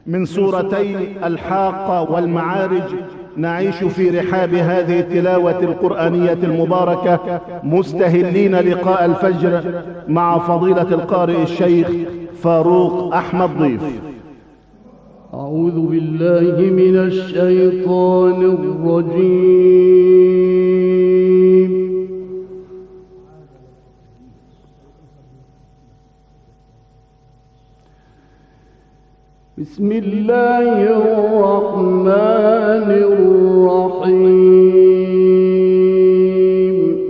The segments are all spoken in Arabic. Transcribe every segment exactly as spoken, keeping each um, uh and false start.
من سورتي الحاقة والمعارج نعيش في رحاب هذه التلاوة القرآنية المباركة، مستهلين لقاء الفجر مع فضيلة القارئ الشيخ فاروق أحمد ضيف. أعوذ بالله من الشيطان الرجيم. بسم الله الرحمن الرحيم.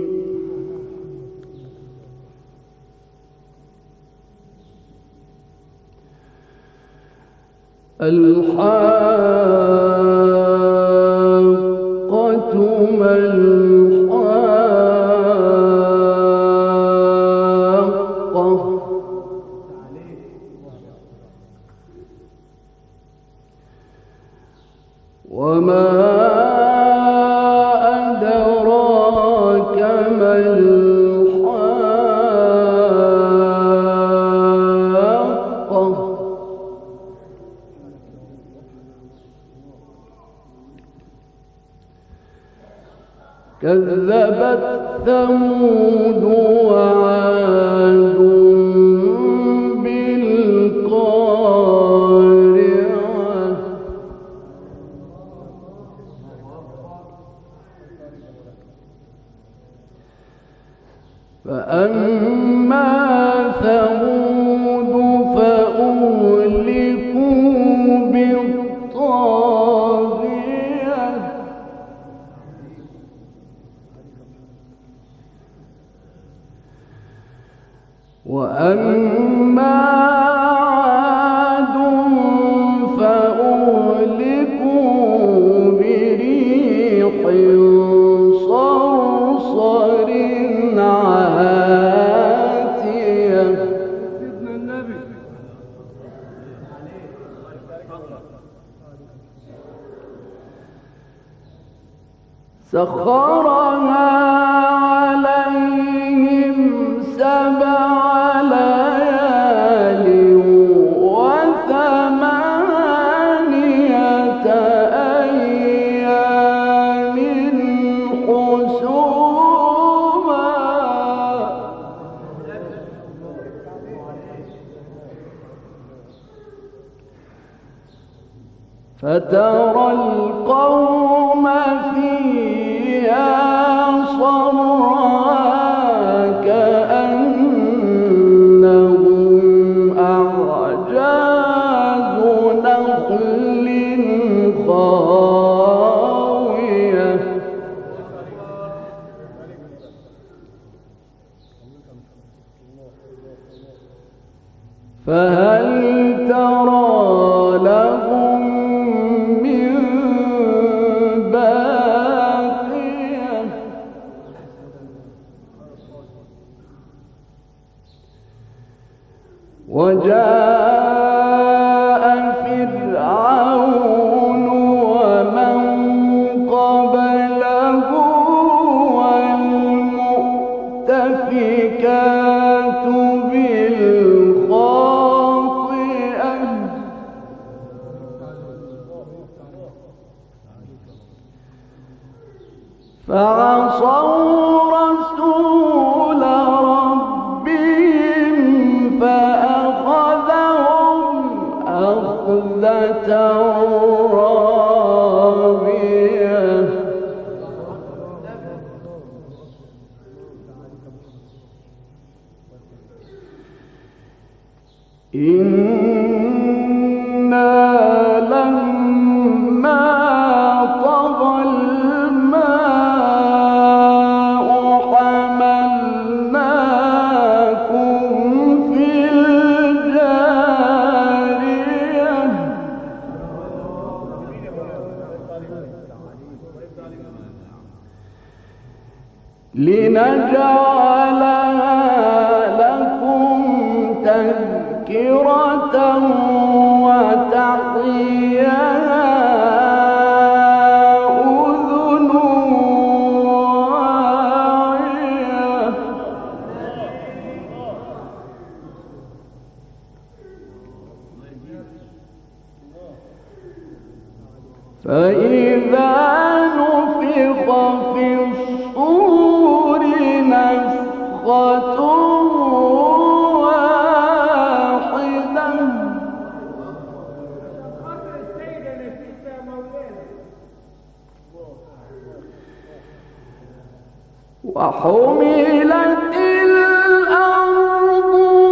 الحاقة ما الحاقة وما أدراك ما الحاقة كذبت ثمود وعاد بالقارعة فأما ثمود فأهلكوا بالطاغية وأما عاد فأهلكوا بريح صرصر عاتية سخرها عليهم سبع ليال وثمانية أيام حسوما فترى القوم فيها صرعى كأنهم أعجاز نخل خاوية فهل ترى لهم من باقية وجاء فرعون ومن قبله والمؤتفكات بالخاطئة فعصوا رسول ربهم فأخذهم أخذة رابية إنا لما طغى الماء حملناكم في الجارية لنجعلها لكم تذكرة وتعيها أذن واعية فإذا نفخ في الصور نفخة واحدة وحملت الأرض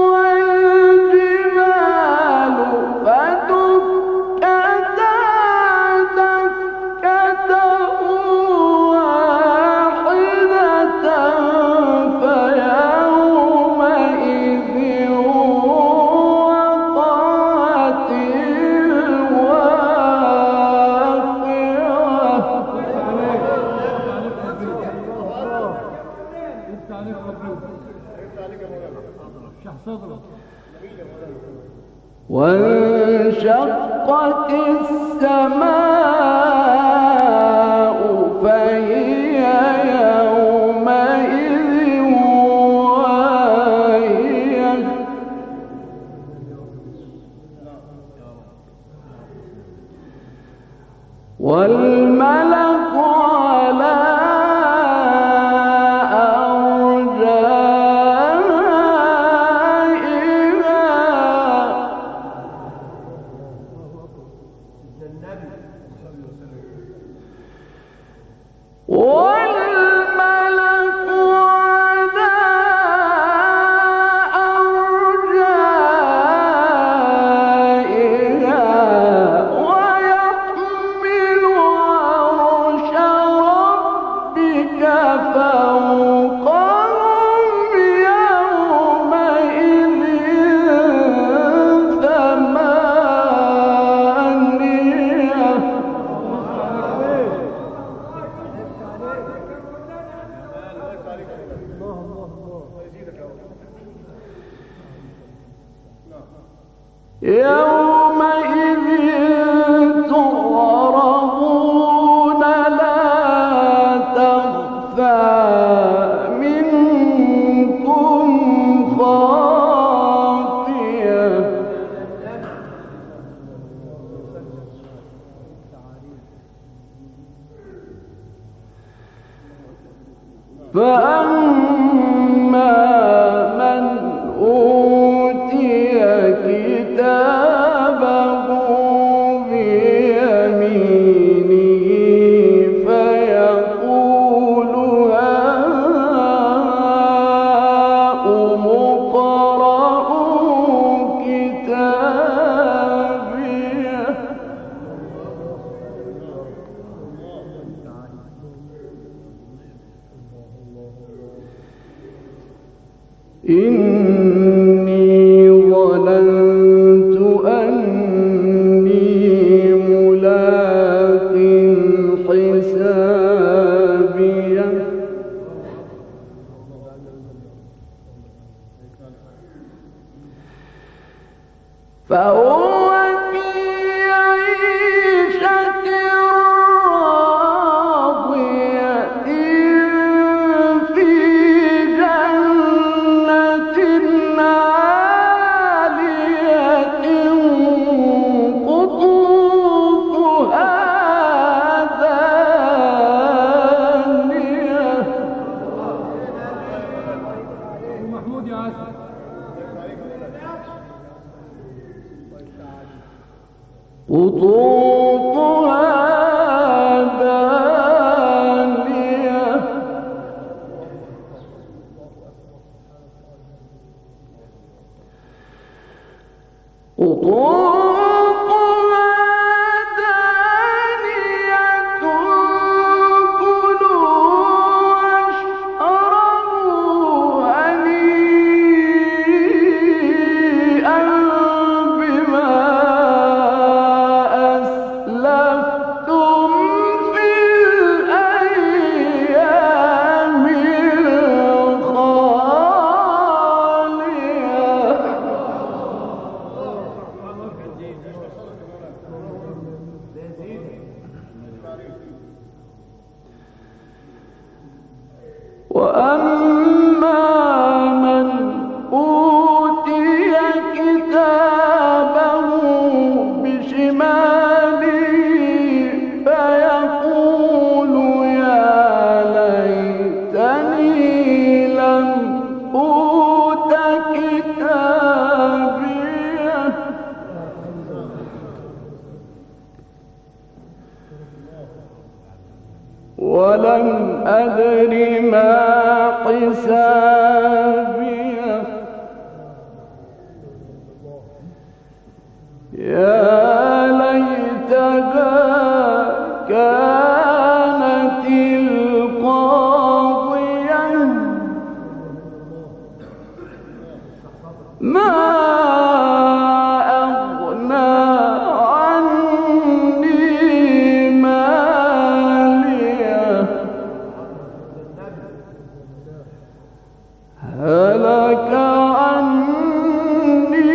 والجبال فدكتا دكة واحدة فيومئذ وقعت الواقعة وانشقت السماء فهي يومئذ واهية والملك على والملك على أرجائها ويحمل عرش ربك فوقهم يومئذ ثمانية يومئذ تعرضون لا تخفى منكم خافية فأما من أوتي كتابه بيمينه فيقول هاؤم اقرءوا كتابيه إني ظننت أني ملاق حسابيه فهو في عيشة راضية في جنة عالية قطوفها دانية محمود يا عسل قطوفها دانية قطوفها دانية كلوا واشربوا هنيئا بما أسلفتم في الأيام الخالية أدر ما حسابيه يا ليتها كانت القاضية ما أغنى عني ماليه هلك عني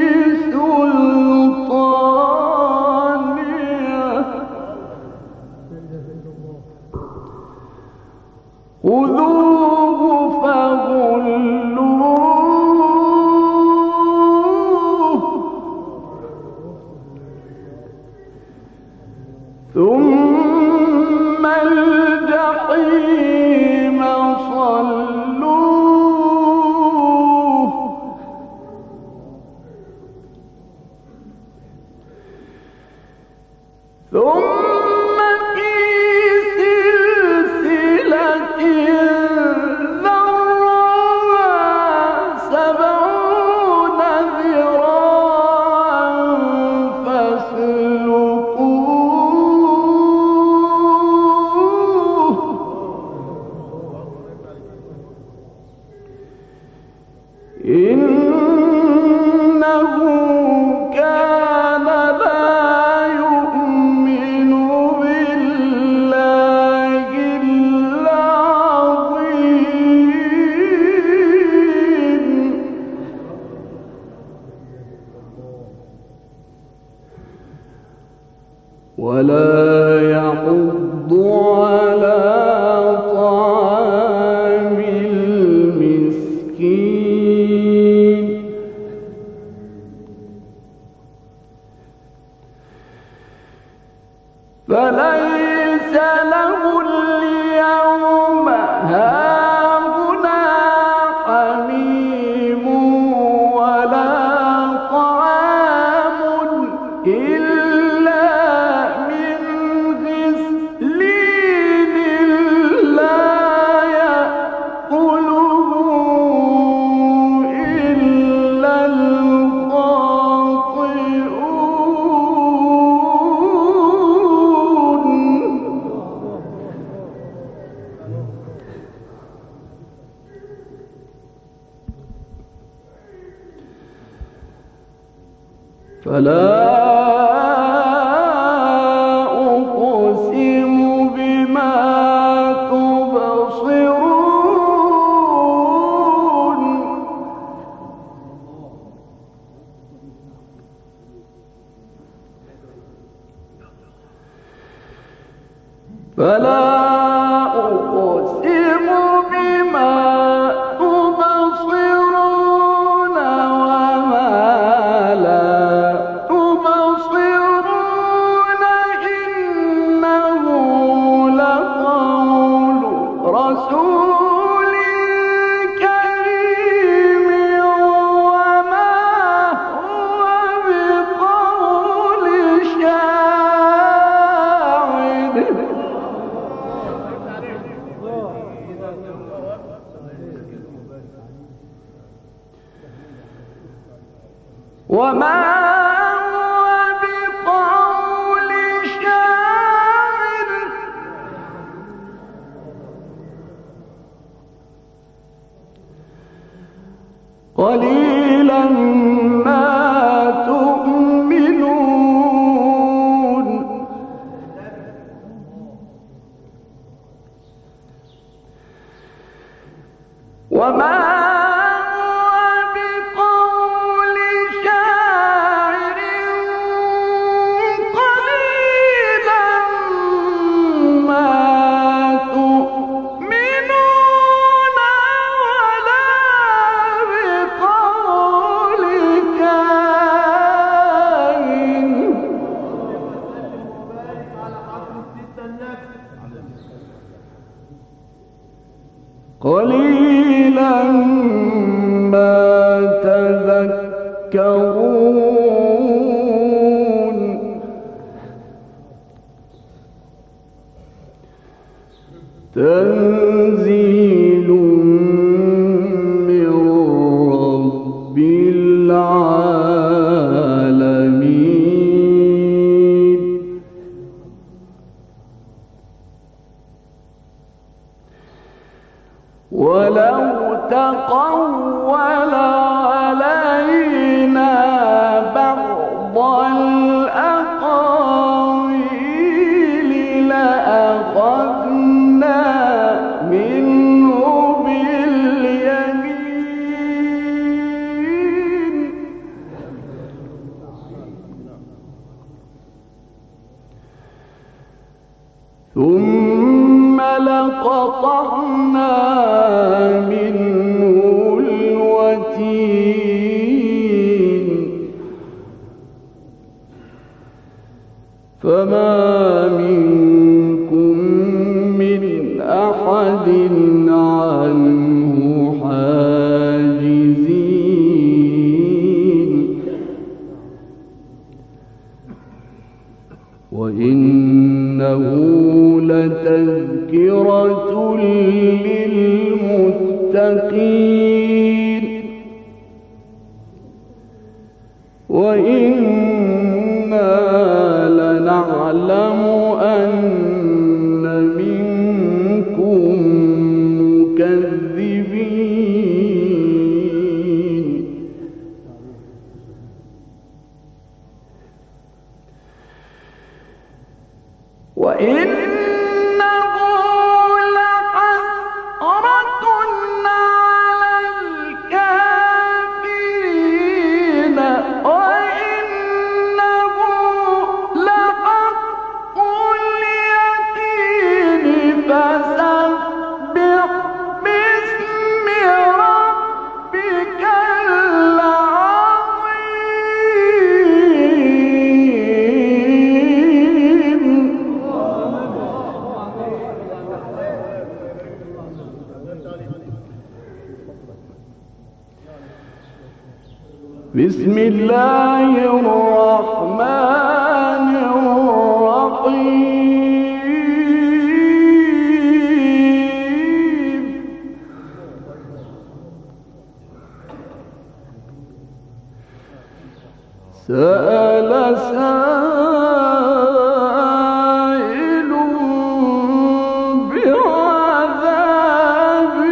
سلطانيه خذوه فغلوه ثم الجحيم صلوه ثم في سلسلة ذرعها سبعون ذراعا فاسلكوه إنه كان لا يؤمن بالله العظيم ولا يحض على طعام المسكين فليس له اليوم هاهنا حميم ولا طعام إلا من غسلين لا يأكله إلا فلا أقسم بما تبصرون فلا أقسم بما تبصرون وما لا تبصرون إنه لقول رسول كريم وما هو بقول شاعر وما هو بقول شاعر قليلا ما تؤمنون وما قليلا ما تذكرون تنزيل من رب العالمين. ولو تقول علينا بعض الأقاويل لأخذنا منه باليمين ثم لقطعنا منه الوتين فما منكم من أحد عنه حاجزين وإنه لتذكرة للمتقين وإنا لنعلم أن منكم مكذبين وإنه لحسرة على الكافرين وإنه لحق اليقين فسبح باسم ربك العظيم. بسم الله الرحمن الرحيم. سأل سائل بعذاب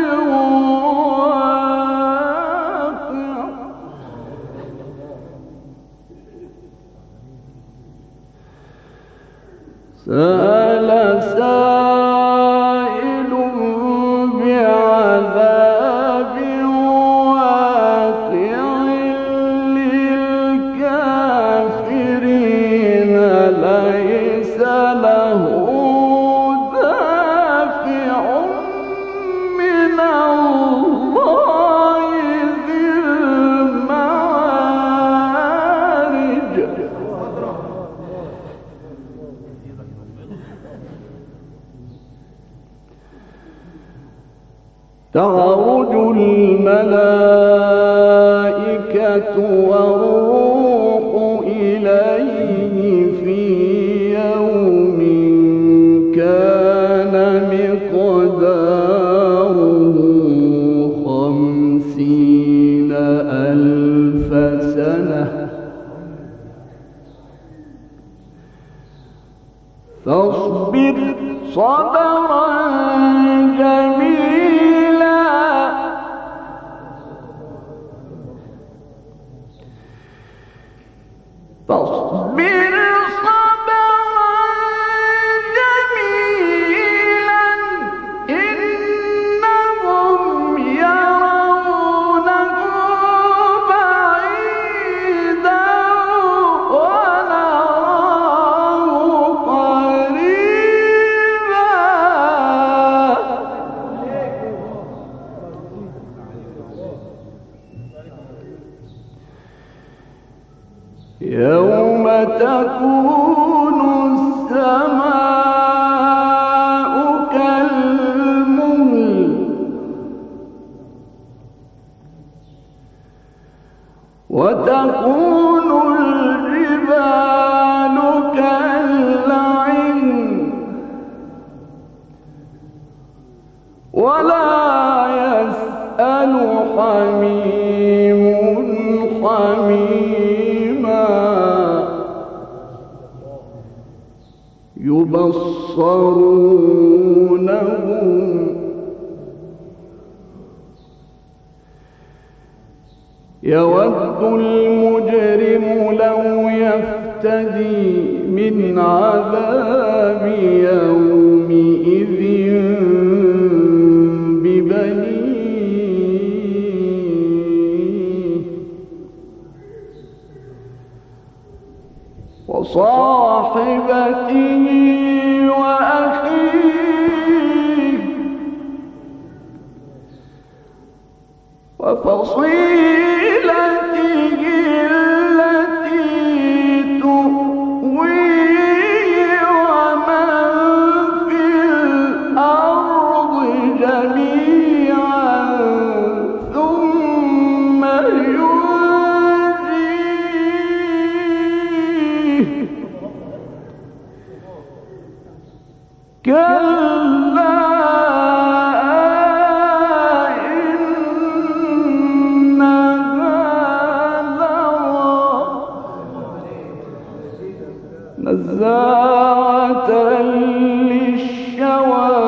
واقع سأل سائل بعذاب واقع للكافرين ليس له دافع من الله ذي المعارج. تعرج الملائكة والروح إليه في يوم كان مقداره خمسين ألف سنة فاصبر صبرا جميلا فاصبر صبرا جميلا إنهم يرونه بعيدا ونراه قريبا. يوم تكون السماء كالمهل وتكون الجبال كالعهن يبصرونهم يود المجرم لو يفتدي من عذاب يومئذ ببنيه وصاحبته وأخيه وفصيلته التي تؤويه ومن في الأرض جميعا ثم ينجيه كلا نزاعة للشوى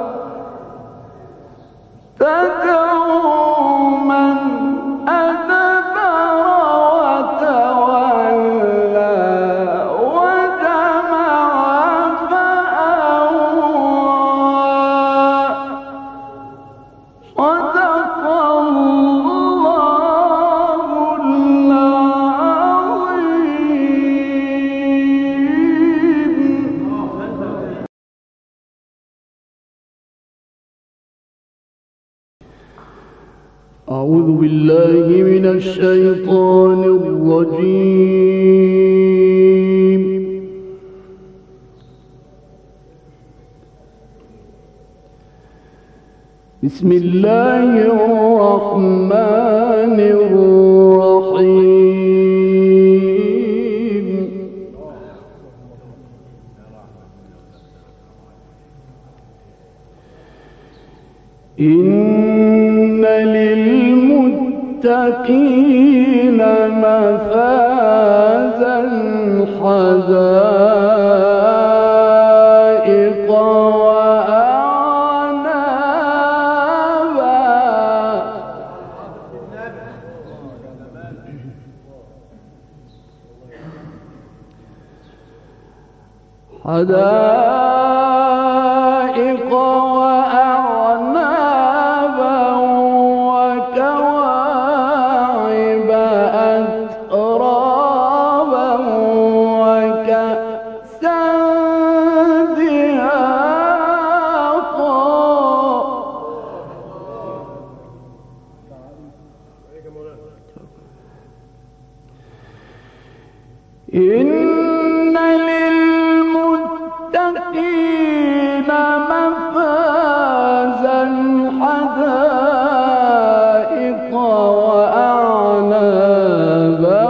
تدعو من أدبر وتولى وجمع فأوعى صدق الله العظيم. أعوذ بالله من الشيطان الرجيم. بسم الله الرحمن الرحيم. إن للمتقين مفازا حدائق وأعنابا حدائق وأعنابا وكواعب أترابا وكأسا دهاقا إن للمتقين مفازا حدائق وأعنابا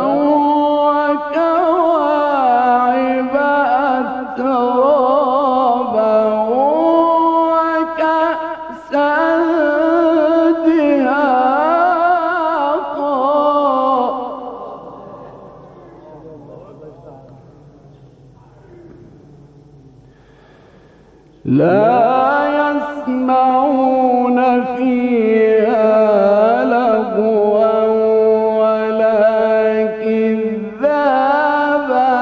وكواعب أترابا وكأسا دهاقا لا يسمعون فيها لغوا ولا كذابا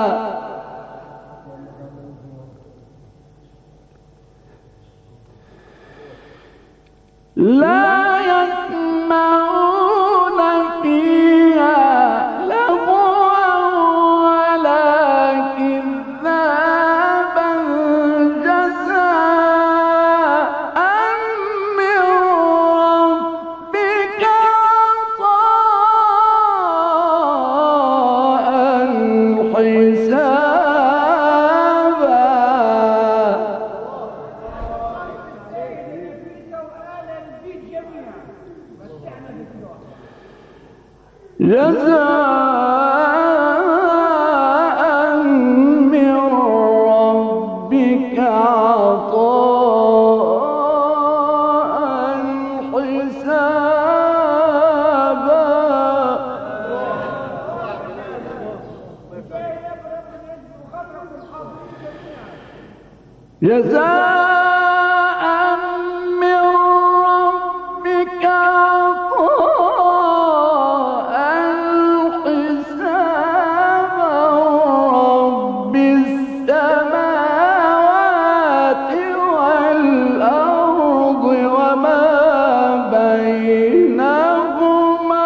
لا يسمعون فيها لغوا ولا كذابا جزاء من ربك عطاء حسابا جزاء من ربك عطاء حسابا جزاء من ربك عطاء حسابا رب السماوات والأرض وما بينهما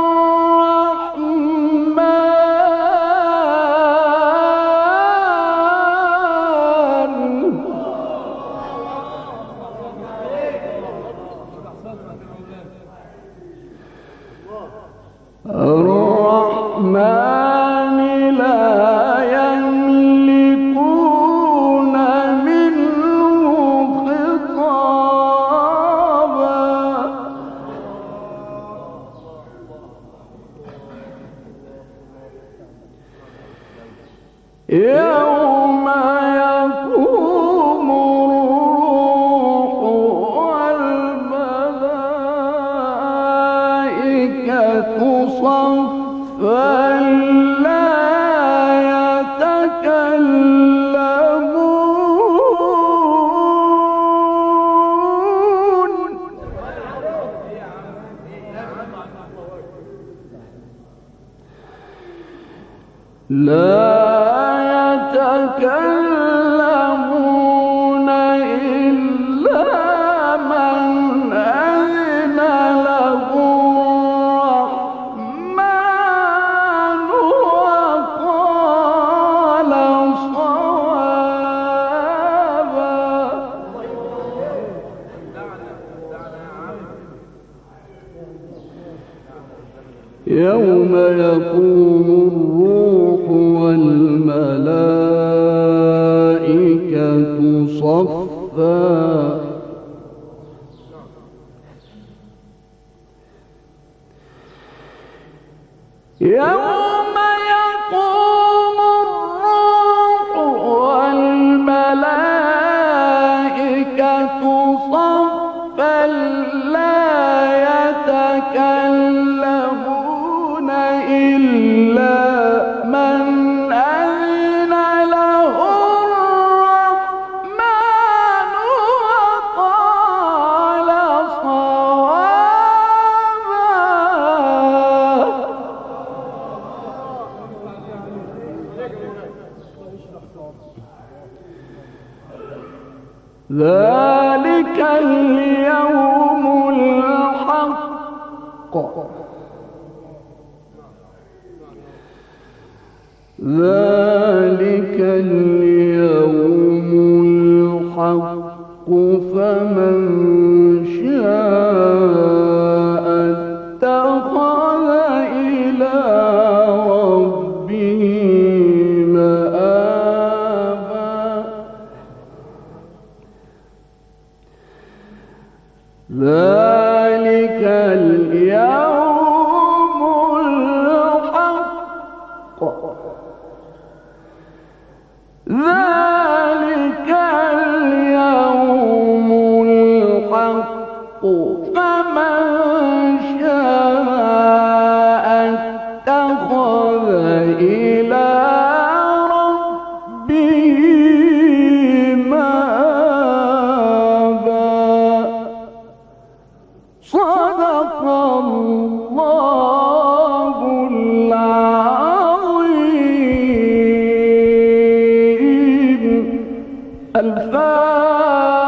الرحمن لا يملكون منه خطابا يوم يقوم الروح والملائكة صفا لا يتكلمون لا يتكلمون إلا من أذن له الرحمن وقال صوابا يوم يقوم الروح والملائكة صفا يوم يقوم الروح والملائكة صفا لا يتكلمون إلا من أذن له الرحمن وقال صوابا ذلك اليوم الحق ذلك اليوم الحق فمن شاء اتخذ إلى ربه مآبا ذلك اليوم الحق ذلك اليوم الحق فمن شاء اتخذ إلى ربه مآبا صدق الله العظيم. الفاتحة.